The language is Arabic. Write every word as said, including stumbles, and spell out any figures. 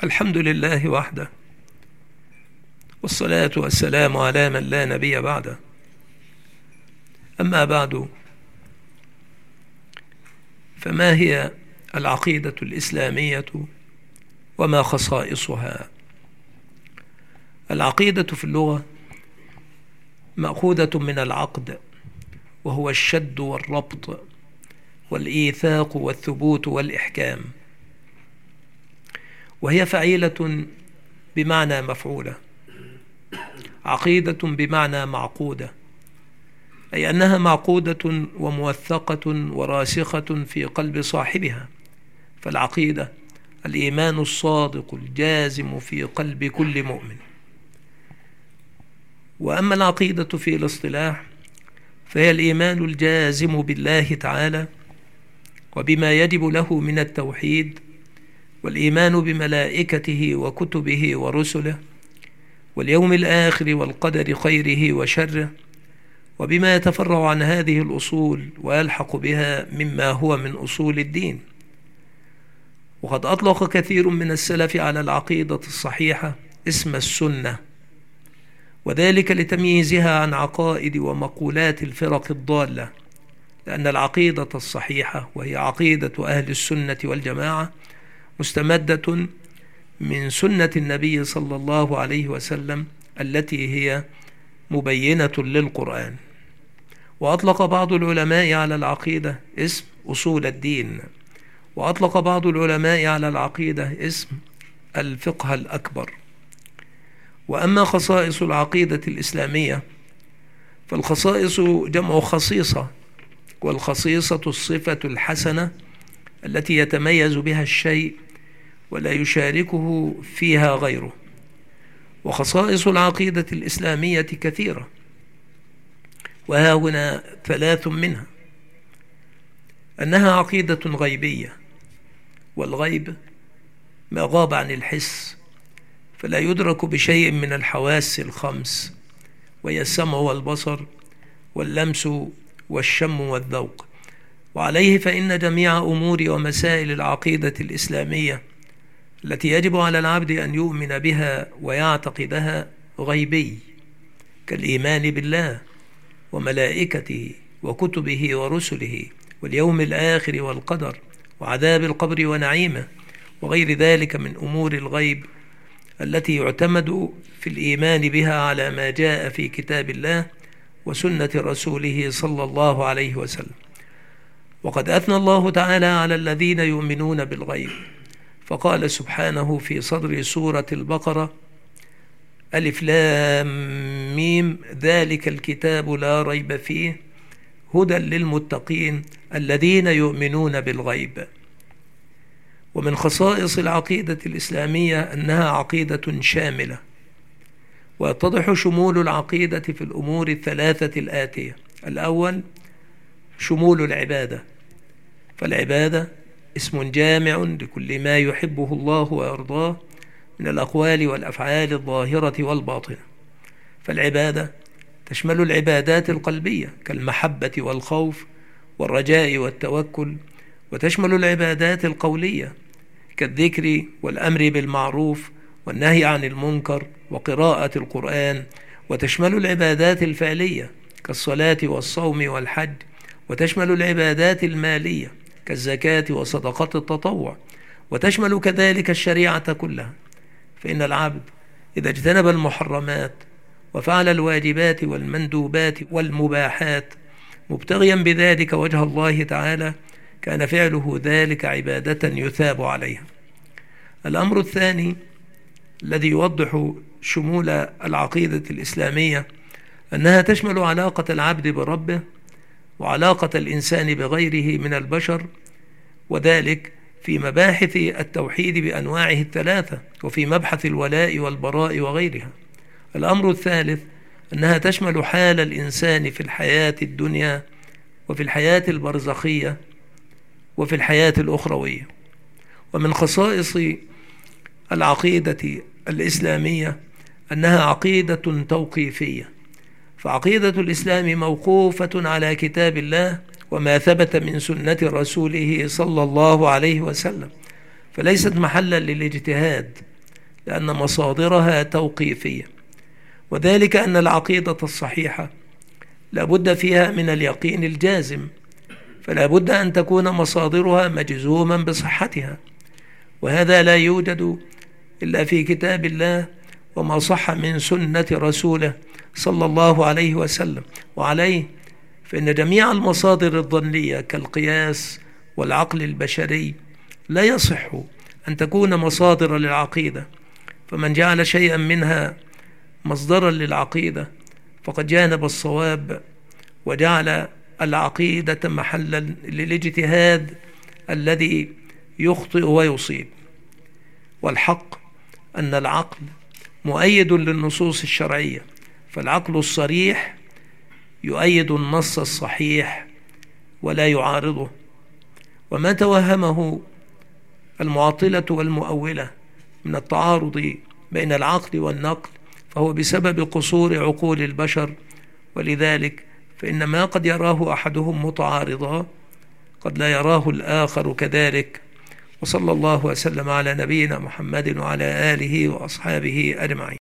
الحمد لله وحده، والصلاة والسلام على من لا نبي بعده. أما بعد، فما هي العقيدة الإسلامية وما خصائصها؟ العقيدة في اللغة مأخوذة من العقد، وهو الشد والربط والإيثاق والثبوت والإحكام، وهي فعيلة بمعنى مفعولة، عقيدة بمعنى معقودة، أي أنها معقودة وموثقة وراسخة في قلب صاحبها. فالعقيدة الإيمان الصادق الجازم في قلب كل مؤمن. وأما العقيدة في الاصطلاح فهي الإيمان الجازم بالله تعالى وبما يجب له من التوحيد، والإيمان بملائكته وكتبه ورسله، واليوم الآخر والقدر خيره وشره، وبما يتفرع عن هذه الأصول ويلحق بها مما هو من أصول الدين. وقد أطلق كثير من السلف على العقيدة الصحيحة اسم السنة، وذلك لتمييزها عن عقائد ومقولات الفرق الضالة، لأن العقيدة الصحيحة وهي عقيدة أهل السنة والجماعة مستمدة من سنة النبي صلى الله عليه وسلم التي هي مبينة للقرآن. وأطلق بعض العلماء على العقيدة اسم أصول الدين، وأطلق بعض العلماء على العقيدة اسم الفقه الأكبر. وأما خصائص العقيدة الإسلامية فالخصائص جمع خصيصة، والخصيصة الصفة الحسنة التي يتميز بها الشيء ولا يشاركه فيها غيره. وخصائص العقيدة الإسلامية كثيرة، وها هنا ثلاث منها: أنها عقيدة غيبية، والغيب ما غاب عن الحس فلا يدرك بشيء من الحواس الخمس، وهي السمع والبصر واللمس والشم والذوق. وعليه فإن جميع أمور ومسائل العقيدة الإسلامية التي يجب على العبد أن يؤمن بها ويعتقدها غيبي، كالإيمان بالله وملائكته وكتبه ورسله واليوم الآخر والقدر وعذاب القبر ونعيمه، وغير ذلك من أمور الغيب التي يعتمد في الإيمان بها على ما جاء في كتاب الله وسنة رسوله صلى الله عليه وسلم. وقد أثنى الله تعالى على الذين يؤمنون بالغيب، فقال سبحانه في صدر سورة البقرة: ألف لام ميم ذلك الكتاب لا ريب فيه هدى للمتقين الذين يؤمنون بالغيب. ومن خصائص العقيدة الإسلامية أنها عقيدة شاملة، ويتضح شمول العقيدة في الأمور الثلاثة الآتية: الأول شمول العبادة، فالعبادة اسم جامع لكل ما يحبه الله ويرضاه من الأقوال والأفعال الظاهرة والباطنة. فالعبادة تشمل العبادات القلبية كالمحبة والخوف والرجاء والتوكل، وتشمل العبادات القولية كالذكر والأمر بالمعروف والنهي عن المنكر وقراءة القرآن، وتشمل العبادات الفعلية كالصلاة والصوم والحج، وتشمل العبادات المالية كالزكاة وصدقات التطوع، وتشمل كذلك الشريعة كلها. فإن العبد إذا اجتنب المحرمات وفعل الواجبات والمندوبات والمباحات مبتغيا بذلك وجه الله تعالى كان فعله ذلك عبادة يثاب عليها. الأمر الثاني الذي يوضح شمول العقيدة الإسلامية أنها تشمل علاقة العبد بربه وعلاقة الإنسان بغيره من البشر، وذلك في مباحث التوحيد بأنواعه الثلاثة، وفي مبحث الولاء والبراء وغيرها. الأمر الثالث أنها تشمل حال الإنسان في الحياة الدنيا وفي الحياة البرزخية وفي الحياة الأخروية. ومن خصائص العقيدة الإسلامية أنها عقيدة توقيفية، فعقيدة الإسلام موقوفة على كتاب الله وما ثبت من سنة رسوله صلى الله عليه وسلم، فليست محلا للاجتهاد لأن مصادرها توقيفية، وذلك أن العقيدة الصحيحة لا بد فيها من اليقين الجازم، فلا بد أن تكون مصادرها مجزوما بصحتها، وهذا لا يوجد إلا في كتاب الله وما صح من سنة رسوله صلى الله عليه وسلم. وعليه فإن جميع المصادر الظنية كالقياس والعقل البشري لا يصح أن تكون مصادر للعقيدة، فمن جعل شيئا منها مصدرا للعقيدة فقد جانب الصواب وجعل العقيدة محلا للاجتهاد الذي يخطئ ويصيب. والحق أن العقل مؤيد للنصوص الشرعية، فالعقل الصريح يؤيد النص الصحيح ولا يعارضه، وما توهمه المعطلة والمؤولة من التعارض بين العقل والنقل فهو بسبب قصور عقول البشر، ولذلك فإن ما قد يراه أحدهم متعارضا قد لا يراه الآخر كذلك. وصلى الله وسلم على نبينا محمد وعلى آله وأصحابه أجمعين.